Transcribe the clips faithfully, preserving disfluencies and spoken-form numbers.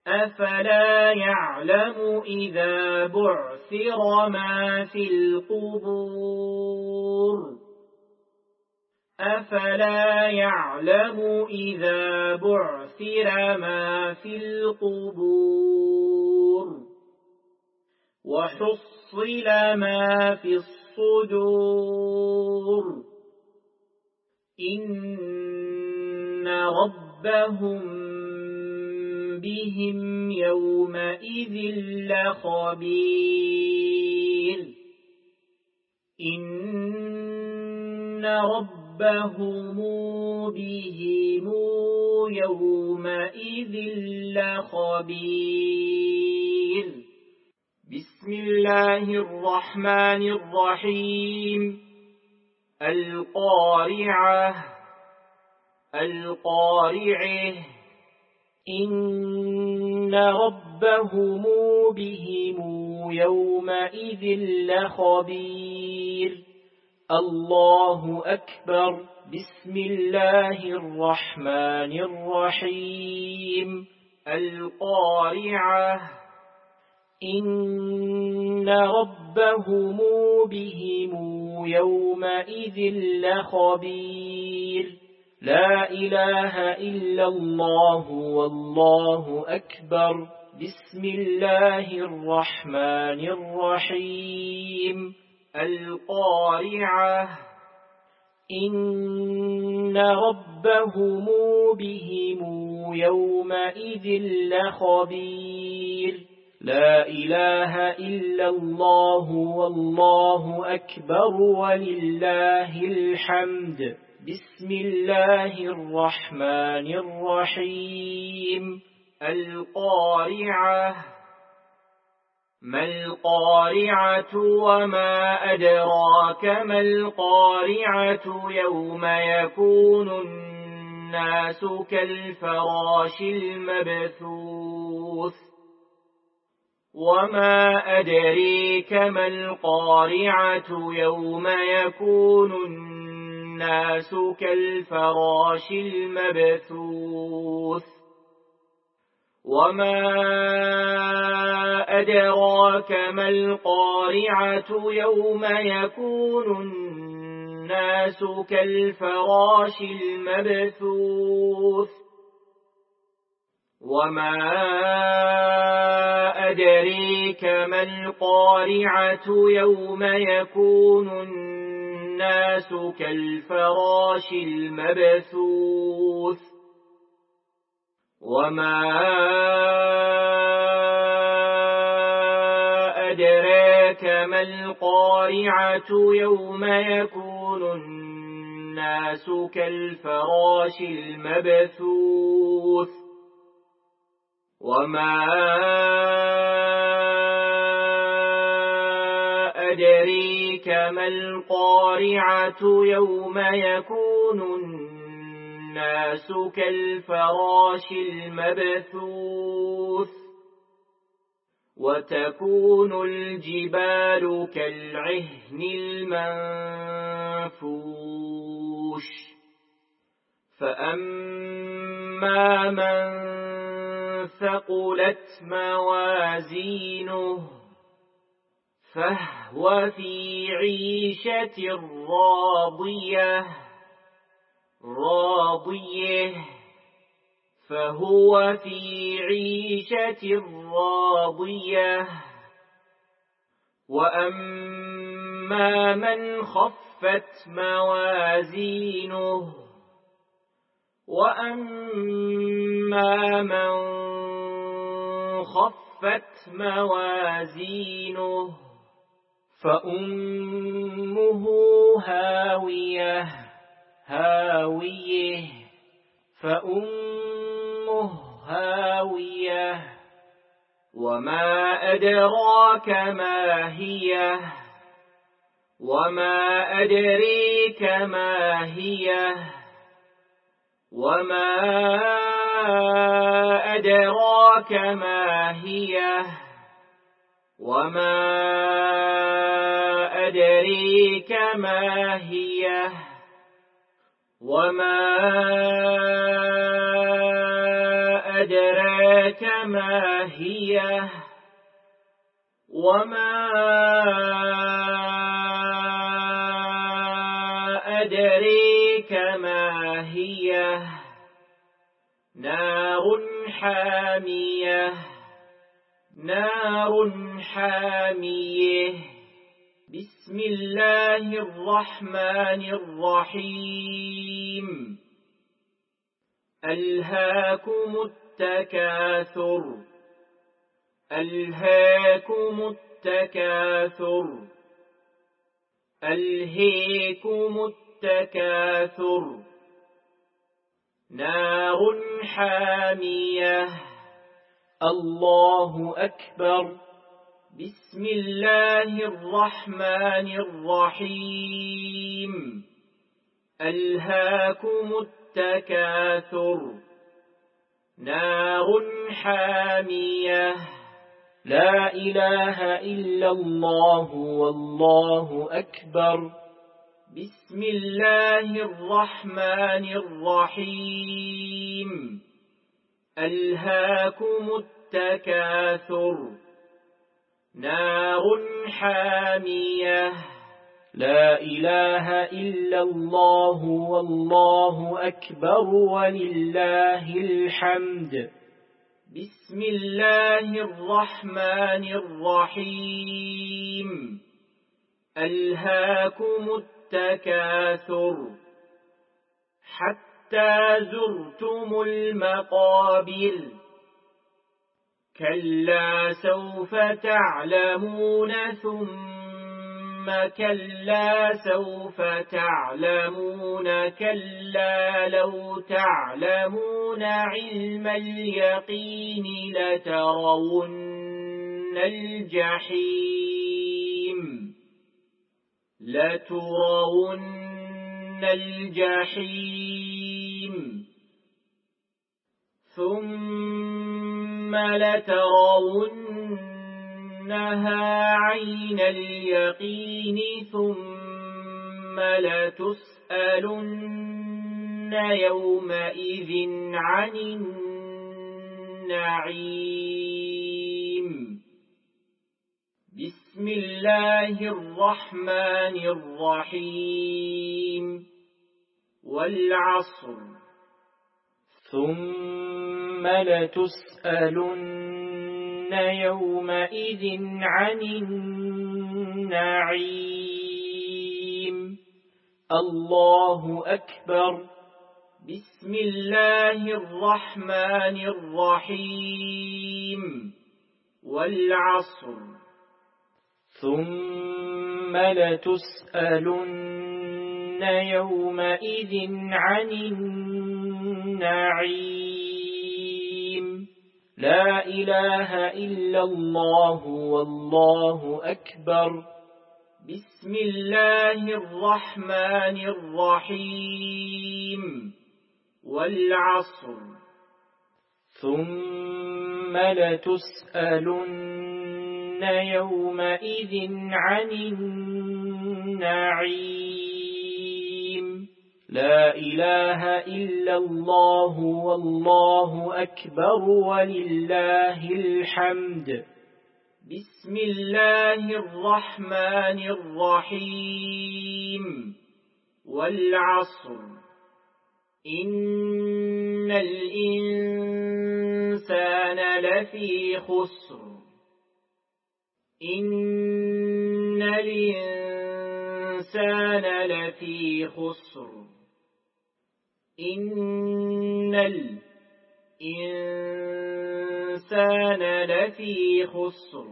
أفلا يعلم إذا بعثر ما في القبور أفلا يعلم إذا بعثر ما في القبور وحصل ما في الصدور إن ربهم بهم يومئذ لخبير إن ربهم بهم يومئذ لخبير بسم الله الرحمن الرحيم القارعة القارعة إن ربهم بهم يومئذ لخبير الله أكبر بسم الله الرحمن الرحيم القارعة إن ربهم بهم يومئذ لخبير لا إله إلا الله والله أكبر بسم الله الرحمن الرحيم القارعة إن ربهم بهم يومئذ لخبير لا إله إلا الله والله أكبر ولله الحمد بسم الله الرحمن الرحيم القارعة ما القارعة وما أدراك ما القارعة يوم يكون الناس كالفراش المبثوث وما أدريك ما القارعة يوم يكون الناس كالفراش المبثوث وما أدراك ما القارعة يوم يكون الناس كالفراش المبثوث وما أدريك ما القارعة يوم يكون الناس كالفراش المبثوث وما أدراك ما القارعة يوم يكون الناس كالفراش المبثوث وما أدريك ما القارعة يوم يكون الناس كالفراش المبثوث وتكون الجبال كالعهن المنفوش فأما من ثقلت موازينه فهو في عيشة راضية راضية فهو في عيشة راضية وأما من خفت موازينه وأما من خفت موازينه فأمه هاوية هاوية فأمه هاوية وما أدراك ما هي وما أدريك ما هي وما أدراك ما هي وما أدريك ما هي وما أدراك ما هي وما أدريك ما هي نار حامية نار حامية بسم الله الرحمن الرحيم ألهاكم التكاثر ألهاكم التكاثر ألهيكم التكاثر نار حامية الله أكبر بسم الله الرحمن الرحيم ألهاكم التكاثر نار حامية لا إله إلا الله والله أكبر بسم الله الرحمن الرحيم ألهاكم التكاثر نار حامية لا إله إلا الله والله أكبر ولله الحمد بسم الله الرحمن الرحيم ألهاكم التكاثر حتى زرتم المقابر كلا سوف تعلمون ثم كلا سوف تعلمون كلا لو تعلمون علم اليقين لترون الجحيم لترون الجحيم ثم لترونها عين اليقين ثم لتسألن يومئذ عن النعيم بسم الله الرحمن الرحيم والعصر ثم لتسألن يومئذ عن النعيم الله أكبر بسم الله الرحمن الرحيم والعصر ثم لتسألن يومئذ عن النعيم لا إله إلا الله والله أكبر بسم الله الرحمن الرحيم والعصر ثم لتسألن يومئذ عن النعيم لا إله إلا الله والله أكبر ولله الحمد بسم الله الرحمن الرحيم والعصر إن الإنسان لفي خسر إن الإنسان لفي خسر إن الإنسان لفي خسر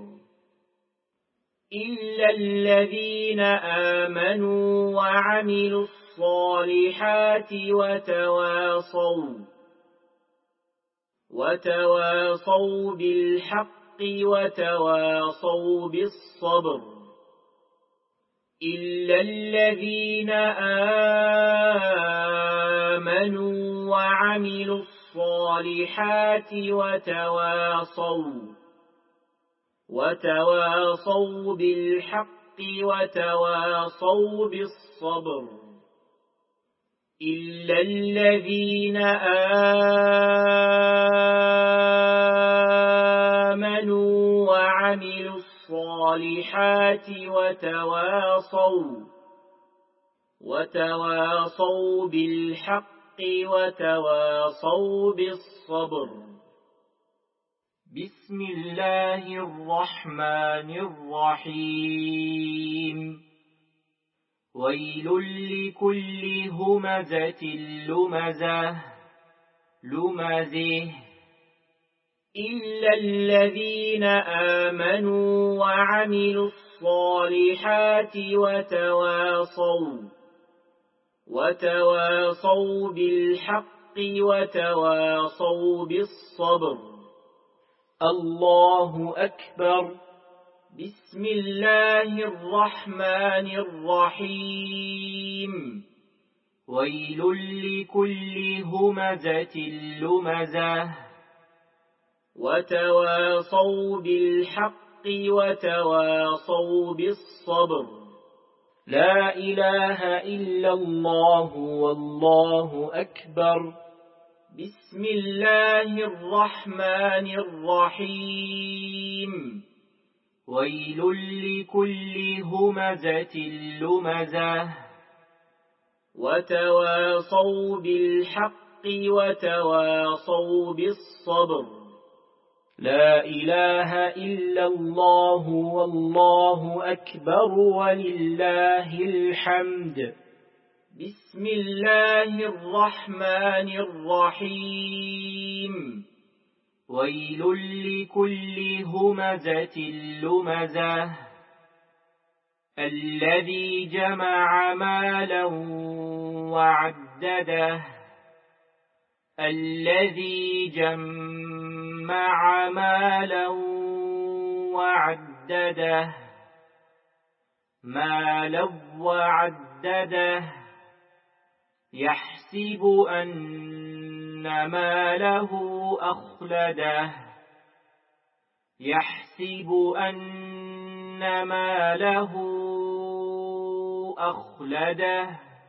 إلا الذين آمنوا وعملوا الصالحات وتواصوا وتواصوا بالحق وتواصوا بالصبر إلا الذين آمنوا وعملوا الصالحات وتواصوا وتواصوا بالحق وتواصوا بالصبر إلا الذين الصالحات وتواصوا وتواصوا بالحق وتواصوا بالصبر. بسم الله الرحمن الرحيم. ويل لكل همزة لمزة لمزه إلا الذين آمنوا وعملوا الصالحات وتواصوا وتواصوا بالحق وتواصوا بالصبر. الله أكبر. بسم الله الرحمن الرحيم. ويل لكل همزة لمزة وتواصوا بالحق وتواصوا بالصبر. لا إله إلا الله والله أكبر. بسم الله الرحمن الرحيم. ويل لكل همزة لمزة وتواصوا بالحق وتواصوا بالصبر. لا إله إلا الله والله أكبر ولله الحمد. بسم الله الرحمن الرحيم. ويل لكل همزة لمزة الذي جمع مالا وعدده الذي جمع مالا وعدده مالا وعدده يحسب أن ماله أخلده يحسب أن ماله أخلده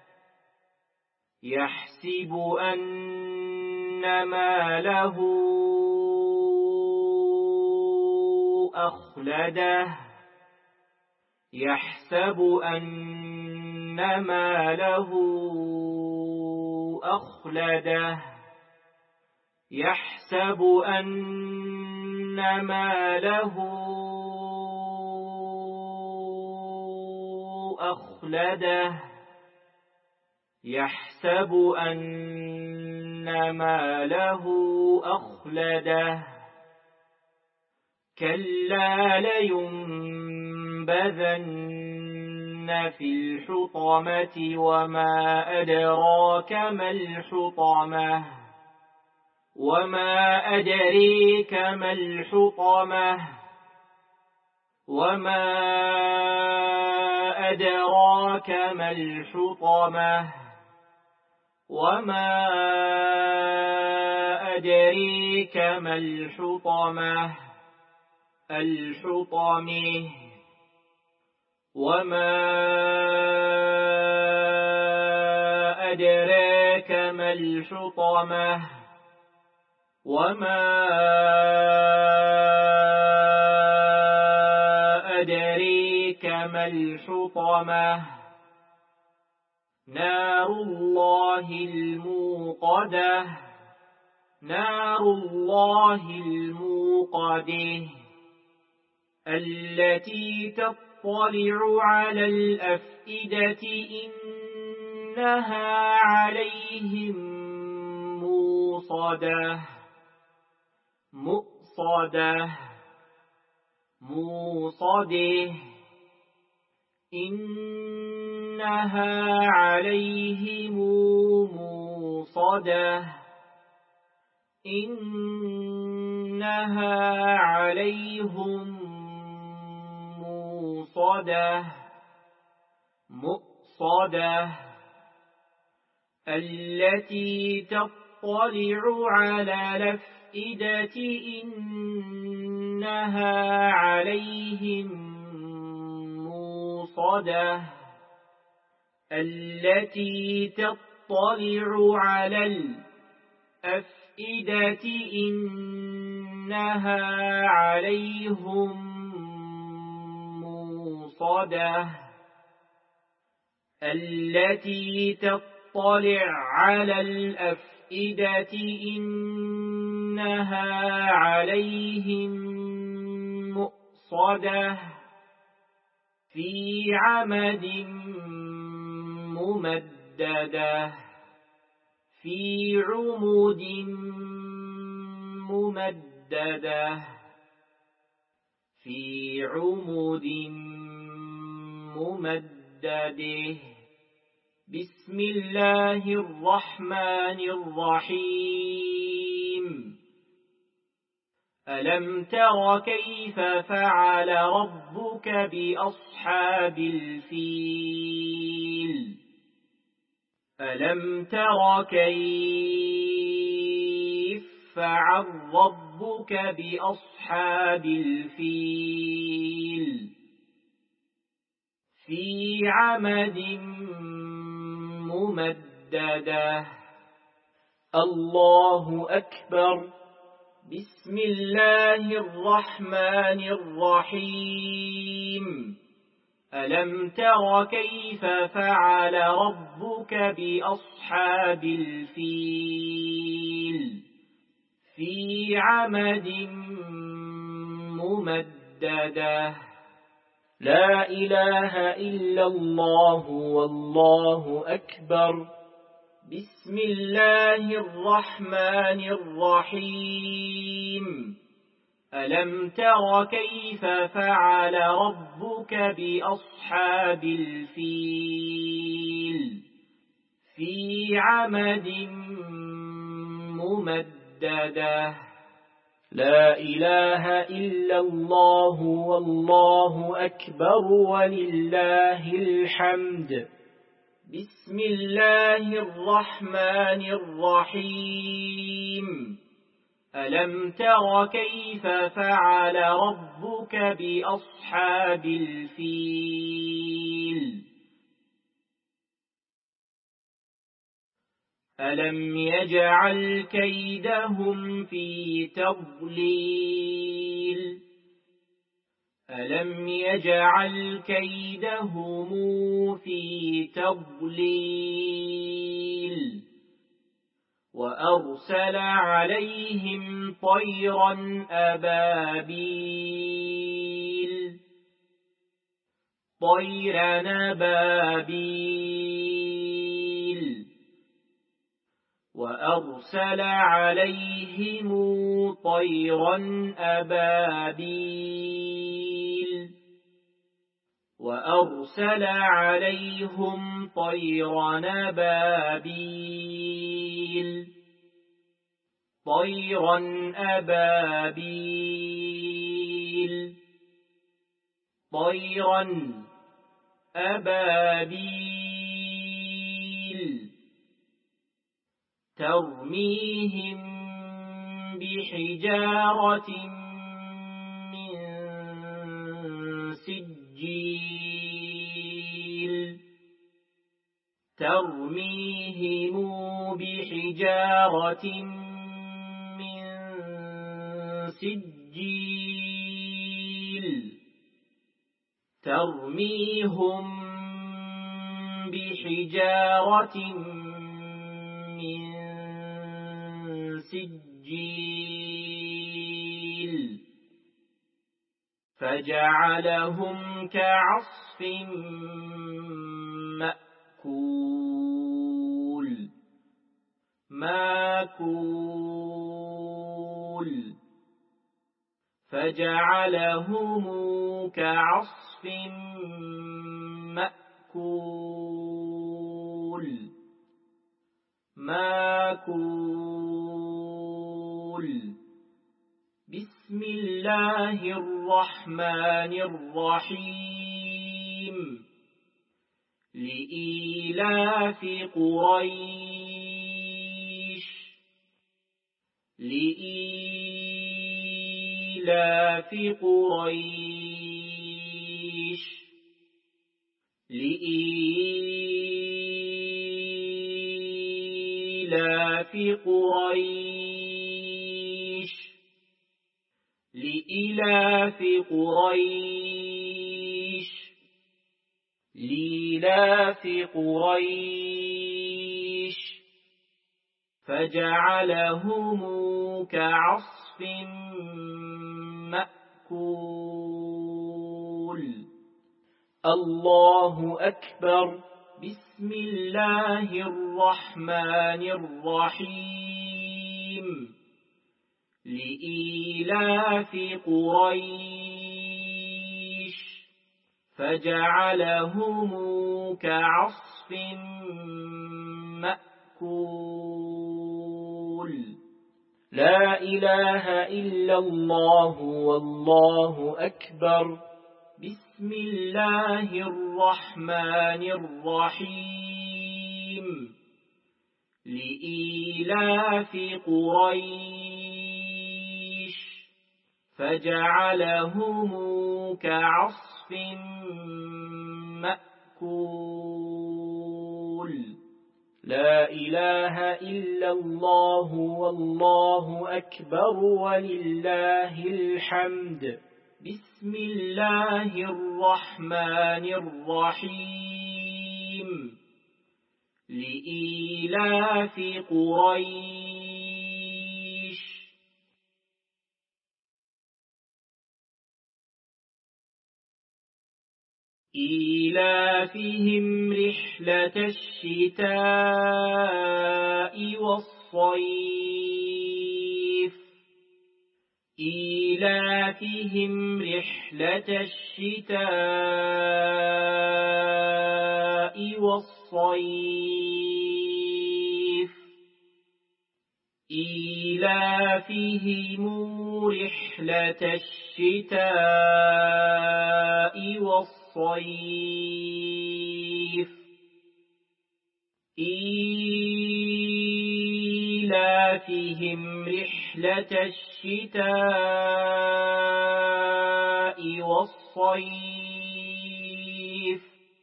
يحسب أن ماله أخلده يحسب أن ماله أخلده يحسب أن ماله أخلده يحسب أن ماله أخلده كلا لينبذن في الحطمة وما أدراك ما الحطمة وما أدريك ما الحطمة وما أدراك ما الحطمة وما أدريك ما الحطمة الحطمة وما أدراك ما الحطمة وما أدريك ما الحطمة نار الله الموقدة نار الله الموقدة التي تطلع على الأفئدة إنها عليهم موصدة مؤصدة موصدة إنها عليهم موصدة إنها عليهم موصدة مؤصدة التي تطلع على الأفئدة إنها عليهم موصدة التي تطلع على الأفئدة إنها عليهم مؤصدة التي تطلع على الأفئدة إنها عليهم مؤصدة في عمد ممددة في عمود ممددة في عمود ممدده. بسم الله الرحمن الرحيم. ألم تر كيف فعل ربك بأصحاب الفيل ألم تر كيف فعل ربك بأصحاب الفيل في عمد ممددة. الله أكبر. بسم الله الرحمن الرحيم. ألم تر كيف فعل ربك بأصحاب الفيل في عمد ممددة. لا إله إلا الله والله أكبر. بسم الله الرحمن الرحيم. ألم تر كيف فعل ربك بأصحاب الفيل في عمد ممددة. لا إله إلا الله والله أكبر ولله الحمد. بسم الله الرحمن الرحيم. ألم تر كيف فعل ربك بأصحاب الفيل ألم يجعل كيدهم في تضليل ألم يجعل كيدهم في تضليل وأرسل عليهم طيرا أبابيل طيرا أبابيل وأرسل عليهم طيرا أبابيل وأرسل عليهم طيرا أبابيل طيرا أبابيل طيرا أبابيل ترميهم بحجارة من سجيل ترميهم بحجارة من سجيل ترميهم بحجارة من سجيل فجعلهم كعصف مأكول ماكول فجعلهم كعصف مأكول ماكول بسم الله الرحمن الرحيم لإيلاف قريش لإيلاف قريش لإيلاف قريش لإيلاف قريش لإيلاف قريش فجعلهم كعصف مأكول. الله أكبر. بسم الله الرحمن الرحيم. لإيلاف قريش فجعلهم كعصف مأكول. لا إله إلا الله والله أكبر. بسم الله الرحمن الرحيم. لإيلاف قريش فجعلهم كعصف مأكول. لا إله إلا الله والله أكبر ولله الحمد. بسم الله الرحمن الرحيم. لإيلاف قريش إيلافهم رحلة الشتاء والصيف إيلافهم رحلة الشتاء والصيف إيلافهم رحلة الشتاء والصيف إيلافهم رحلة الشتاء والصيف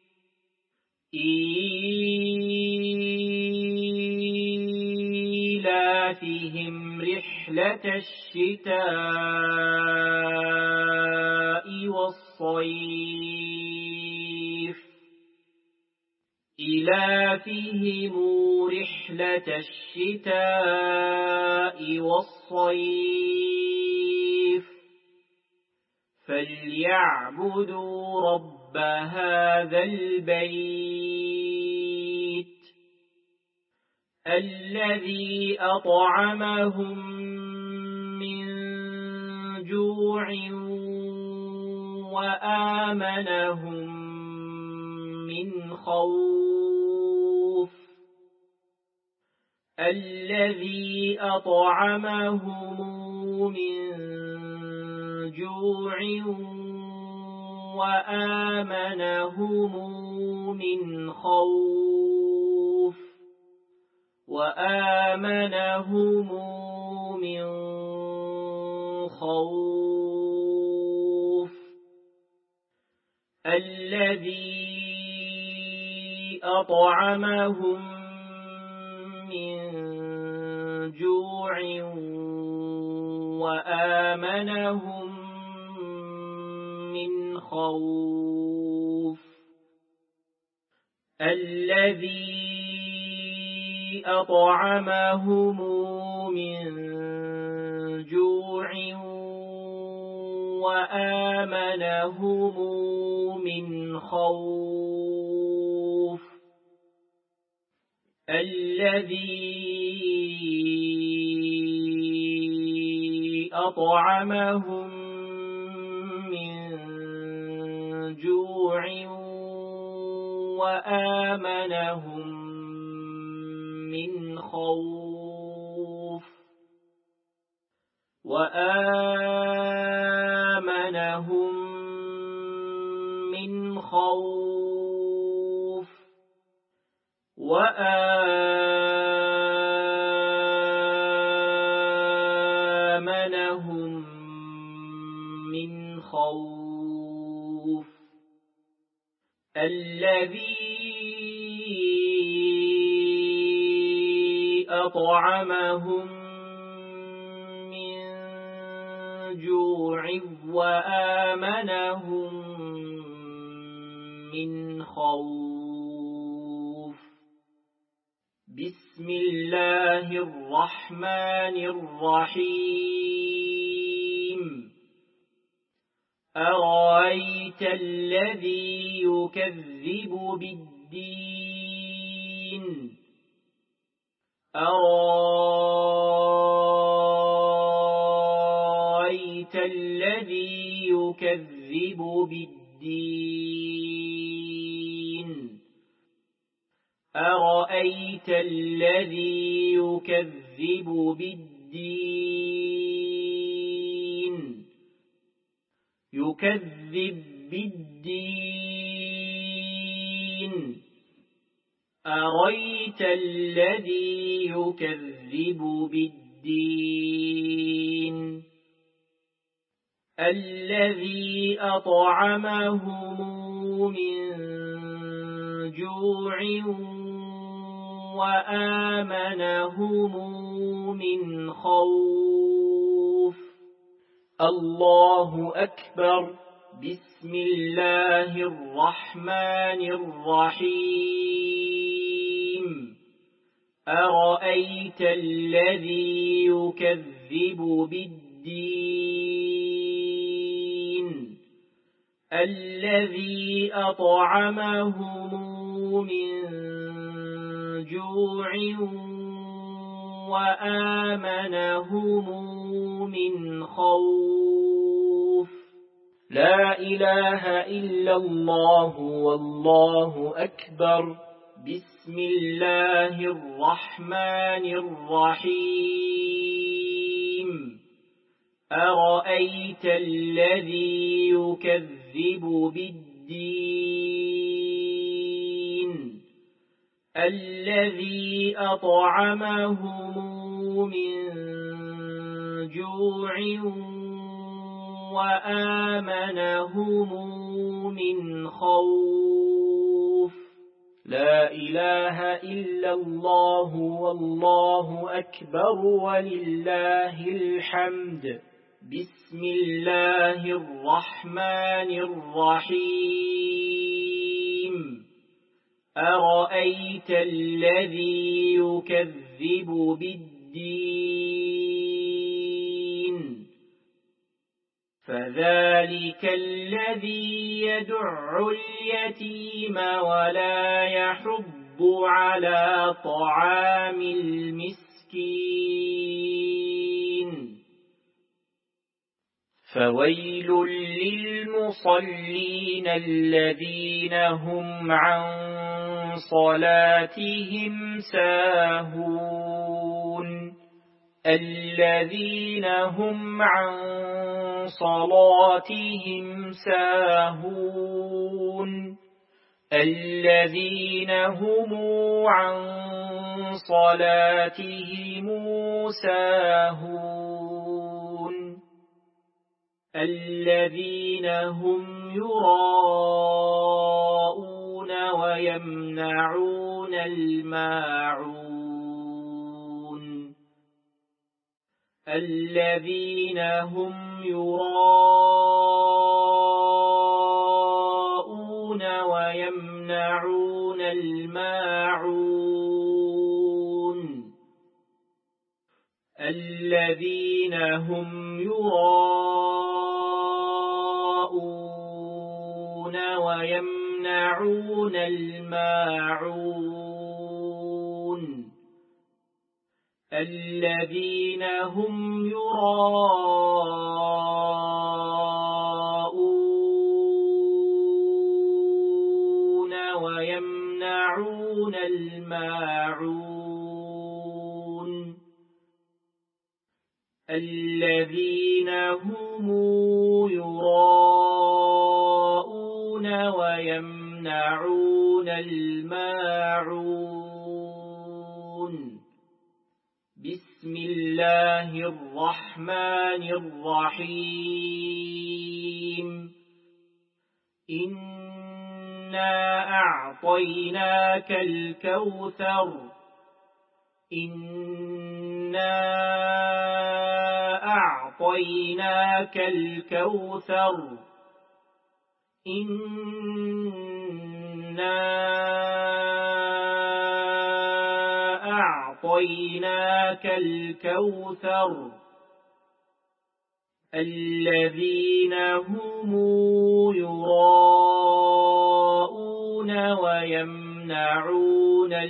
إيلافهم رحلة الشتاء والصيف إيلافهم رحلة الشتاء والصيف فليعبدوا رب هذا البيت الذي أطعمهم من جوع وآمنهم من خوف الذي أطعمهم من جوع وآمنهم من خوف وآمنهم من خوف الذي أطعمهم من جوع وآمنهم من خوف الذي أطعمهم من جوع وآمنهم من خوف الذي أطعمهم من جوع وآمنهم من خوف وآمنهم من خوف وآمنهم من خوف الذي أطعمهم من جوع وآمنهم من خوف. بسم الله الرحمن الرحيم. أرأيت الذي يكذب بالدين أرأيت الذي يكذب بالدين أرأيت الذي يكذب بالدين يكذب بالدين أرأيت الذي يكذب بالدين الذي أطعمهم من جوع وآمنهم من خوف. الله أكبر. بسم الله الرحمن الرحيم. أرأيت الذي يكذب بالدين الذي أطعمهم من جوع وآمنهم من خوف. لا إله إلا الله والله أكبر. بسم الله الرحمن الرحيم. أرأيت الذي يكذب بالدين الذي أطعمهم من جوع وآمنهم من خوف. لا إله إلا الله والله أكبر ولله الحمد. بسم الله الرحمن الرحيم. أرأيت الذي يكذب بالدين فذلك الذي يدع اليتيم ولا يحض على طعام المسكين. فويل للمصلين الذين هم عن صلاتهم ساهون الذين هم عن صلاتهم ساهون الذين هم عن صلاتهم ساهون الذين هم يراءون ويمنعون الماعون الذين هم يراءون ويمنعون الماعون الذين هم يراءون ويمنعون الماعون الذين هم يراءون ويمنعون الماعون الذين هم يراءون ويمنعون الماعون. بسم الله الرحمن الرحيم. إنا أعطيناك الكوثر إنا أعطيناك الكوثر إنا أعطيناك الكوثر الذين هم يراءون ويمنعون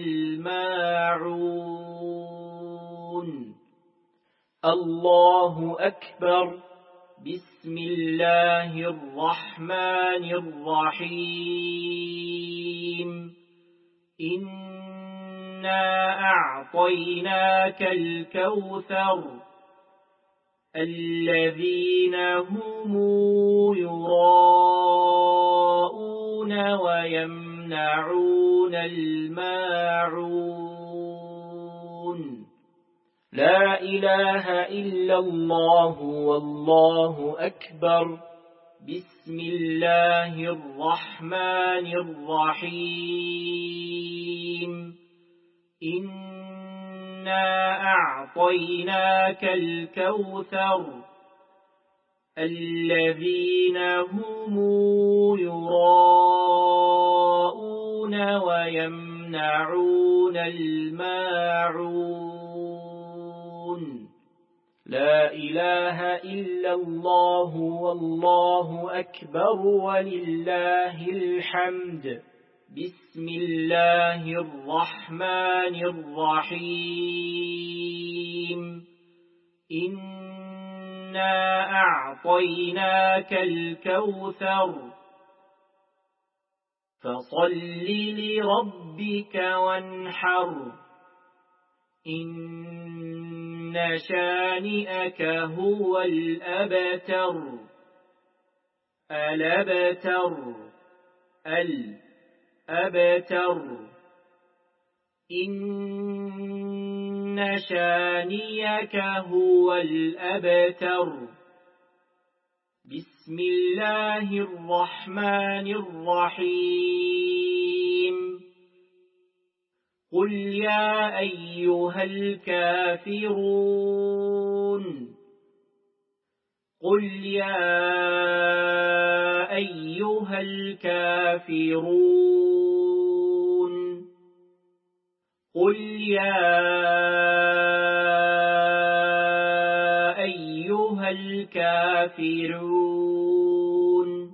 الماعون الله أكبر بسم الله الرحمن الرحيم إنا أعطيناك الكوثر الذين هم يراءون ويمنعون الماعون لا إله إلا الله والله أكبر بسم الله الرحمن الرحيم إنا أعطيناك الكوثر الذين هم يراءون ويمنعون الماعون لا إله إلا الله والله أكبر ولله الحمد بسم الله الرحمن الرحيم إنا أعطيناك الكوثر فصل لربك وانحر إن شانئك هو الأبتر الأبتر الأبتر إن شانئك هو الأبتر بسم الله الرحمن الرحيم قل يا أيها الكافرون قل يا أيها الكافرون قل يا أيها الكافرون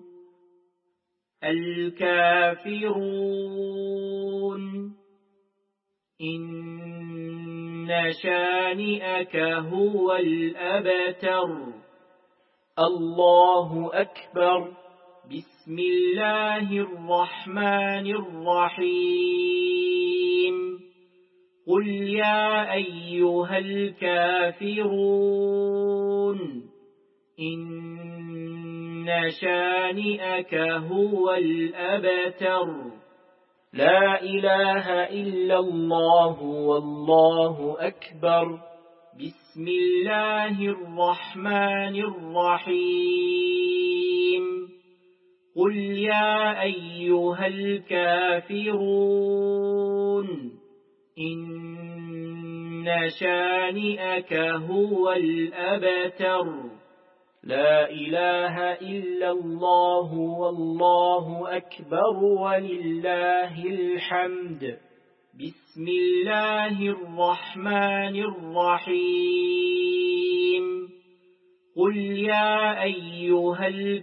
الكافرون إن شانئك هو الأبتر الله أكبر بسم الله الرحمن الرحيم قل يا أيها الكافرون إن شانئك هو الأبتر لا إله إلا الله والله أكبر بسم الله الرحمن الرحيم قل يا أيها الكافرون إن شانئك هو الأبتر لا إله إلا الله والله أكبر ولله الحمد بسم الله الرحمن الرحيم قل يا أيها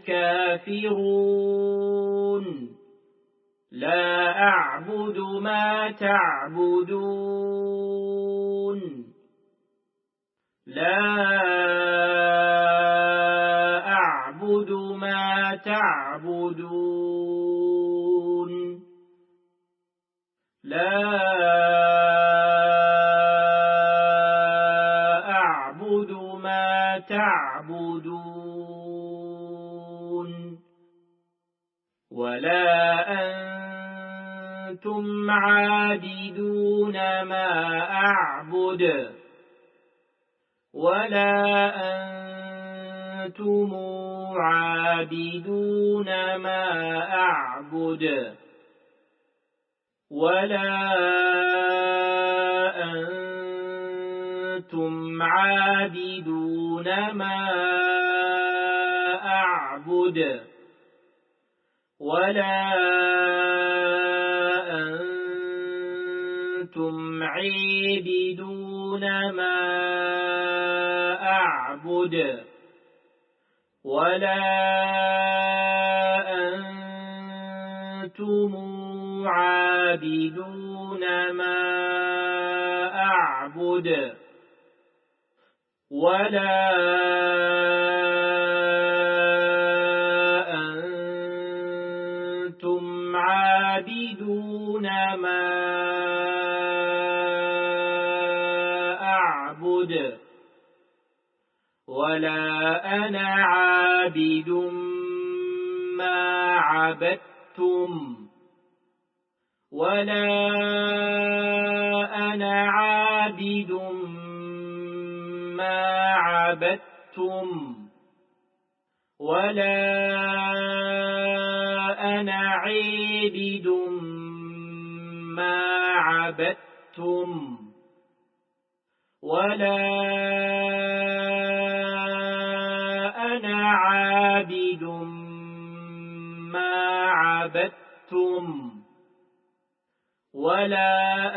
الكافرون لا أعبد ما تعبدون لا أعبد ما تعبدون لا أعبد ما تعبدون ولا أنتم عابدون ما أعبد ولا أنتم عابدون ما أعبد ولا أنتم عابدون ما أعبد ولا أنتم عابدون ما أعبد ولا أنتم عابدون ما أعبد ولا أنتم عابدون ما أعبد ولا أنا عابد ما عبدتم ولا أنا عابد ما عبدتم ولا أنا عابد ما عبدتم ولا أنا عابد ما عبدتم ولا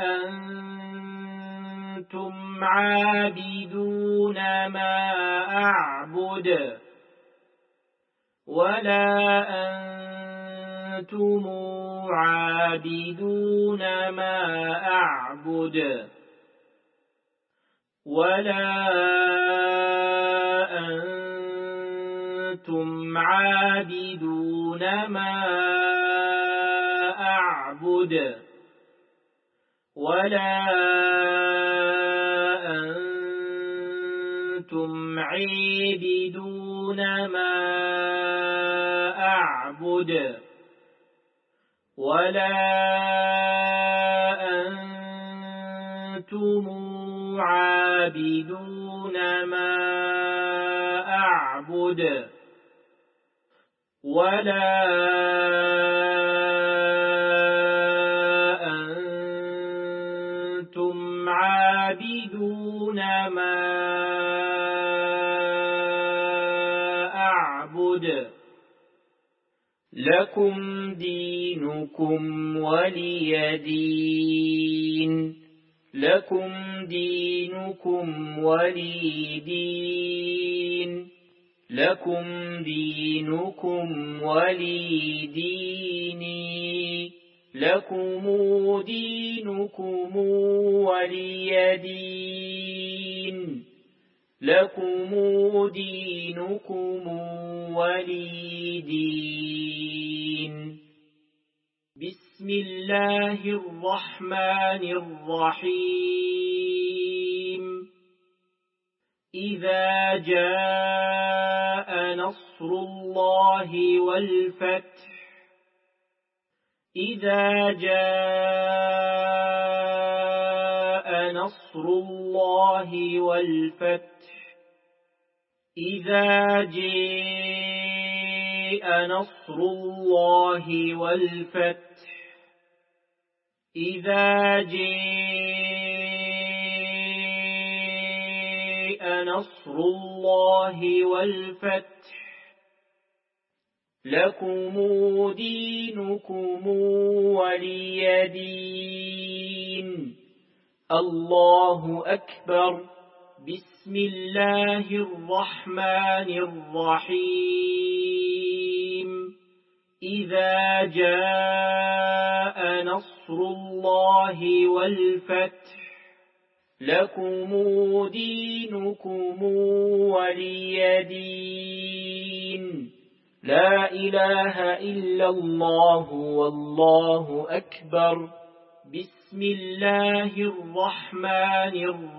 أنتم عابدون ما أعبد ولا أنتم عابدون ما أعبد ولا أنتم عابدون ما أعبد ولا أنتم عابدون ما أعبد ولا أنتم عابدون ما أعبد ولا أنتم عابدون ما أعبد لكم دينكم ولي دين لكم دينكم ولي دين لكم دينكم ولي ديني لكم دينكم ولي دين لكم دينكم ولي دين بسم الله الرحمن الرحيم إذا جاء نصر الله والفتح إذا جاء نصر الله والفتح إذا جاء نصر الله والفتح إذا جاء نصر الله والفتح لكم دينكم ولي دين الله أكبر بسم الله الرحمن الرحيم إذا جاء نصر الله والفتح لكم دينكم ولي دين لا إله إلا الله والله أكبر بسم الله الرحمن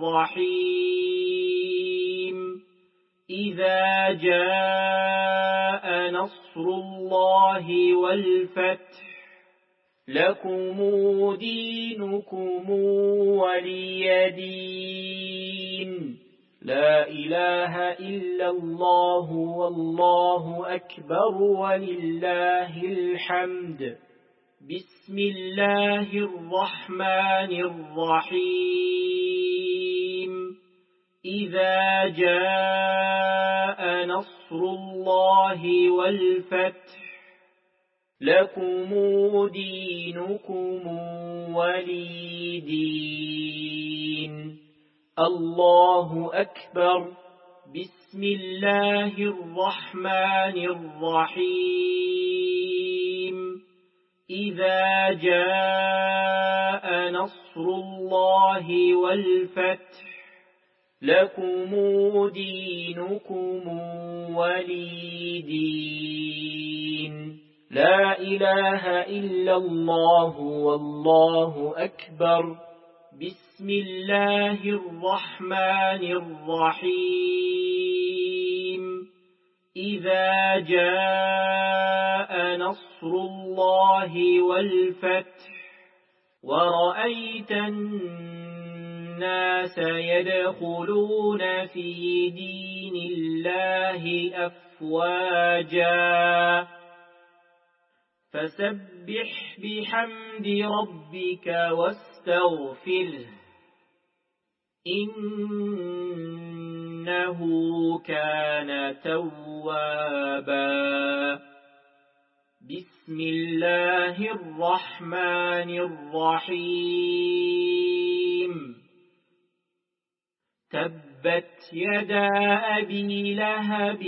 الرحيم إذا جاء نصر الله والفتح لكم دينكم ولي دين لا إله إلا الله والله أكبر ولله الحمد بسم الله الرحمن الرحيم إذا جاء نصر الله والفتح لكم دينكم ولي دين. الله أكبر. بسم الله الرحمن الرحيم. إذا جاء نصر الله والفتح لكم دينكم ولي دين. لا إله إلا الله والله أكبر. بسم الله الرحمن الرحيم. إذا جاء نصر الله والفتح ورأيت الناس يدخلون في دين الله أفواجا فسبح بحمد ربك واستغفره إنه كان توابا. بسم الله الرحمن الرحيم. تبت يدا أبي لهب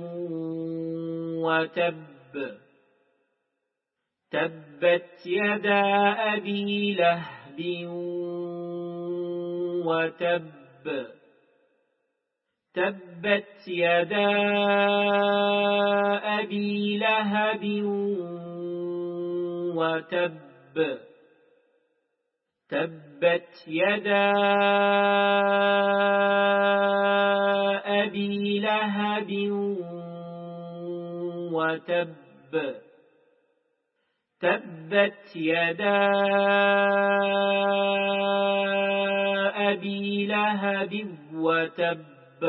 وتب. تبت يدا أبي لهب وتب. تبت يدا أبي لهب وتب. تبت يدا أبي لهب وتب. تبت يدا أبي لهب وتب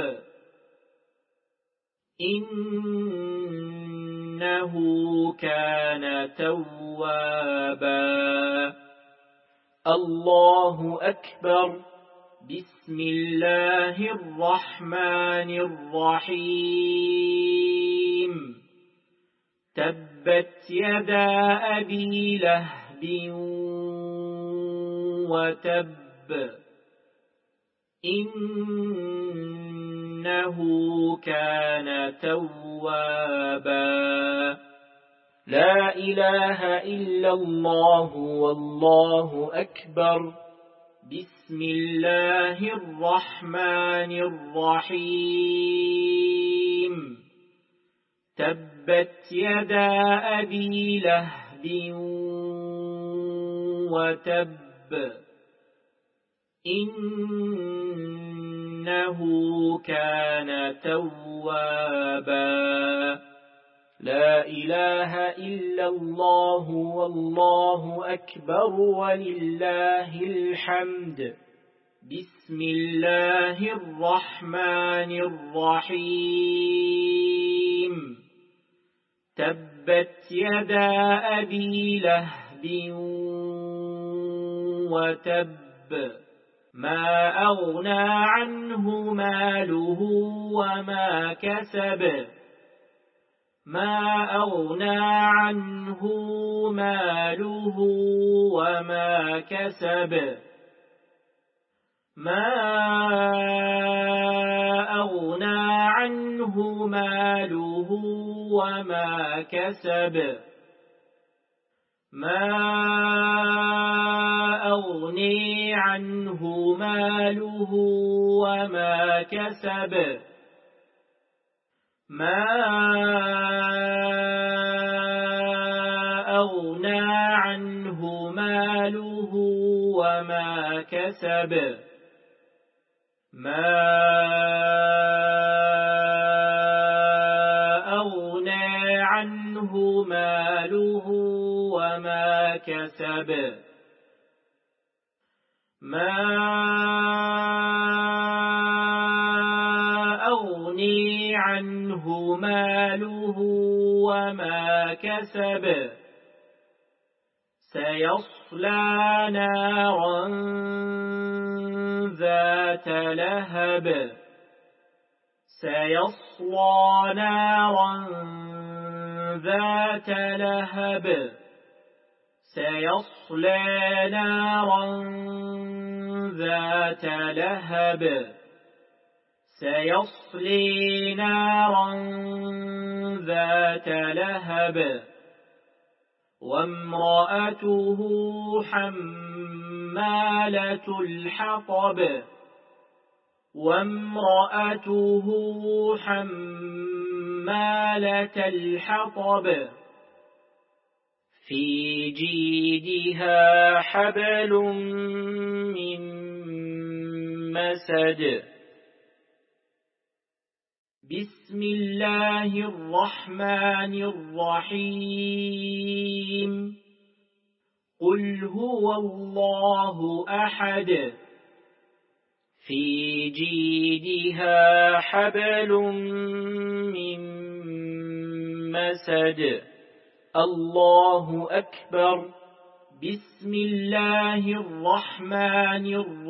إنه كان توابا. الله أكبر. بسم الله الرحمن الرحيم. تبت يدا أبي لهب وتب إنه كان توابا. لا إله إلا الله والله أكبر. بسم الله الرحمن الرحيم. تبت يدا أبي لهب وتب إنه كان توابا. لا إله إلا الله والله أكبر ولله الحمد. بسم الله الرحمن الرحيم. تبت يدا أبي لهب وتب ما أغنى عنه ماله وما كسب. ما أغنى عنه ماله وما كسب. ما أغنى عنه ماله وما كسب. ما أغني عنه ماله وما كسب. ما أغنى عنه ماله وما كسب. ما أغنى عنه ماله وما كسب. ما أغني عنه ماله وما كسب. سيصلى نارا ذات لهب. سيصلى نارا ذات لهب سيصلى نارا ذات لهب سيصلي نارا ذات لهب وامرأته حمالة الحطب وامرأته حمالة الحطب في جيدها حبل من مسد. بسم الله الرحمن الرحيم. قل هو الله أحد. في جيدها حبل من مسد. الله أكبر. بسم الله الرحمن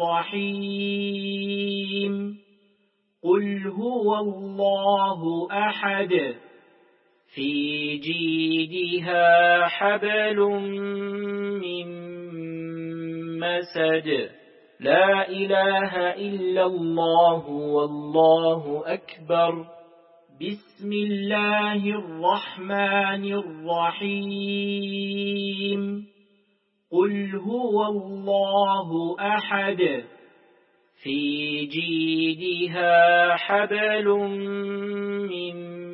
الرحيم. قل هو الله أحد. في جيدها حبل من مسد. لا إله إلا الله والله أكبر. بسم الله الرحمن الرحيم. قل هو الله أحد. في جيدها حبل من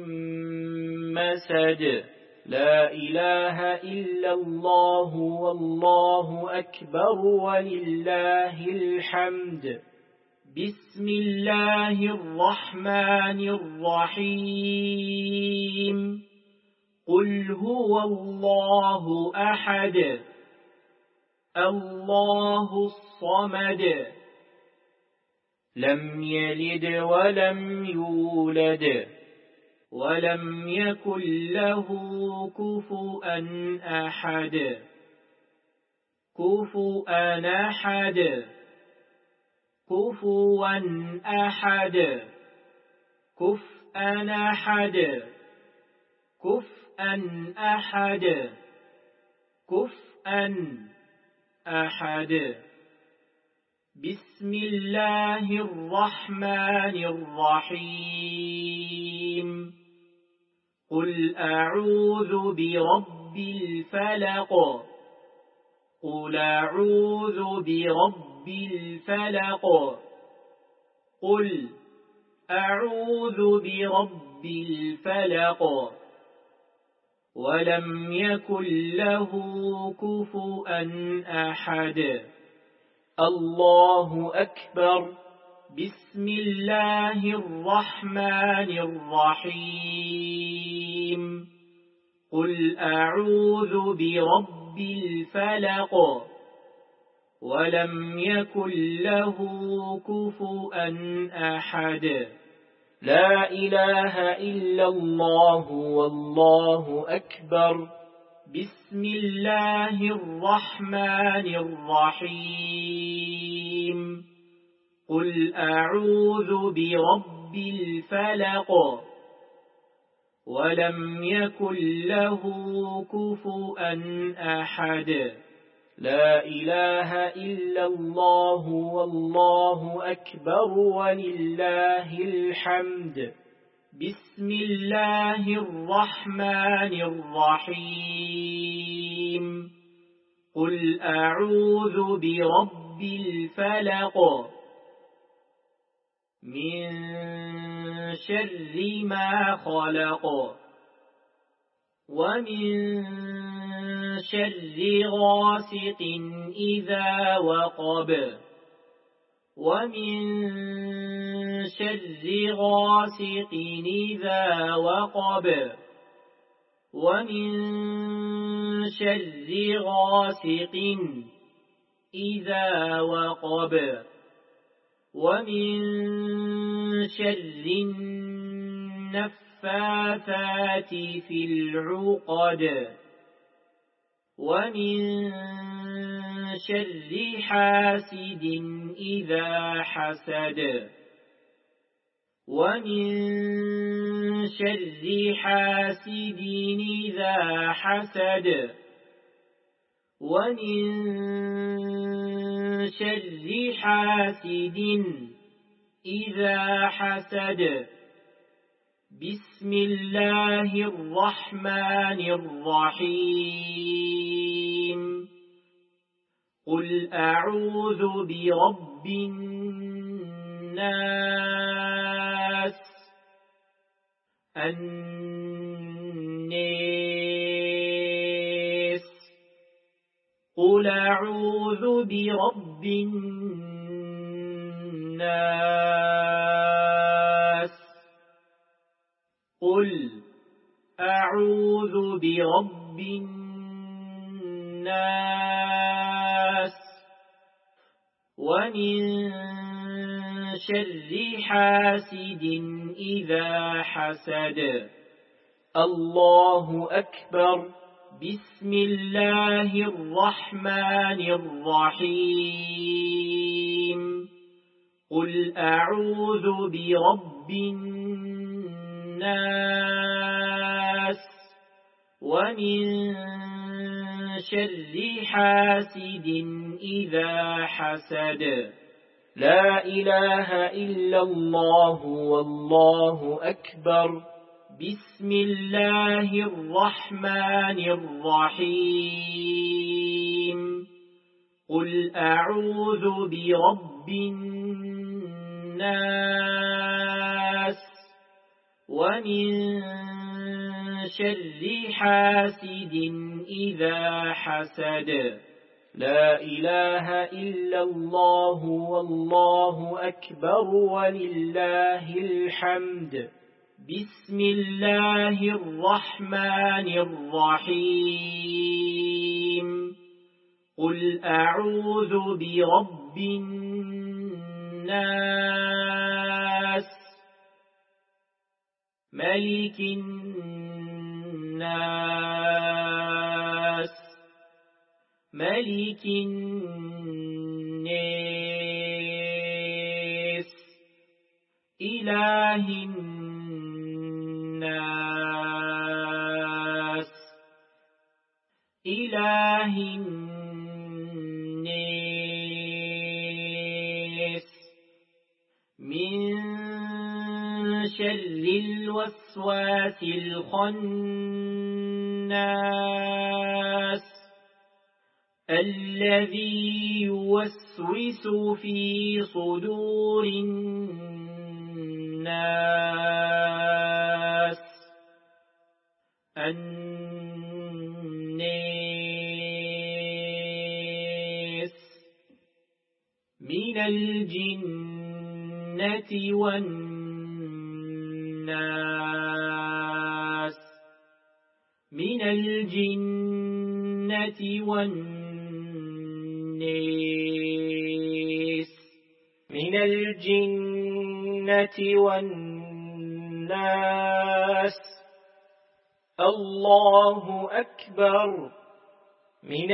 مسد. لا إله إلا الله والله أكبر ولله الحمد. بسم الله الرحمن الرحيم. قل هو الله أحد. الله الصمد. لم يلد ولم يولد ولم يكن له كفؤا أحد. كفؤا أحد. كفوا أحد. كفءا أحد. كفءا أحد. كفءا أحد. بسم الله الرحمن الرحيم. قل أعوذ برب الفلق. قل أعوذ برب الفلق. قل أعوذ برب الفلق. ولم يكن له كفؤا أحد. الله أكبر. بسم الله الرحمن الرحيم. قل أعوذ برب الفلق. ولم يكن له كفؤا أحد. لا إله إلا الله والله أكبر. بسم الله الرحمن الرحيم. قل أعوذ برب الفلق. ولم يكن له كفؤا أحد. لا إله إلا الله والله أكبر ولله الحمد. بسم الله الرحمن الرحيم. قل أعوذ برب الفلق. من شر ما خلق. ومن شر غاسق إذا وقب. ومن شر غاسق إذا وقب. ومن شر غاسق إذا وقب. ومن شر النفاثات في العقد. ومن شر حاسد إذا حسد. ومن شر حاسد إذا حسد ومن شر حاسد إذا حسد بسم الله الرحمن الرحيم قل أعوذ برب الناس الناس قل أعوذ برب الناس قل أعوذ برب الناس ومن شر حاسد إذا حسد الله أكبر بسم الله الرحمن الرحيم قل أعوذ برب الناس ومن شر حاسد إذا حسد لا إله إلا الله والله أكبر بسم الله الرحمن الرحيم قل أعوذ برب الناس ومن شر حاسد إذا حسد لا إله إلا الله والله أكبر ولله الحمد بسم الله الرحمن الرحيم قل أعوذ برب الناس ملك الناس ملك الناس إله الناس إله الناس من شر الوسواس الخناس الذي يوسوس في صدور الناس الناس من الجنة والناس من الجنة والناس من الجنة والناس الله أكبر من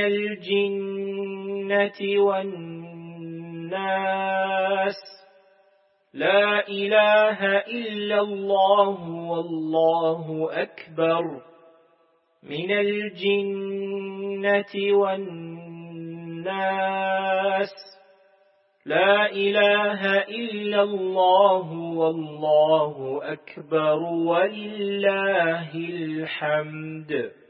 الجنة والناس لا إله إلا الله والله أكبر من الجنة والناس لا إله إلا الله والله أكبر ولله الحمد.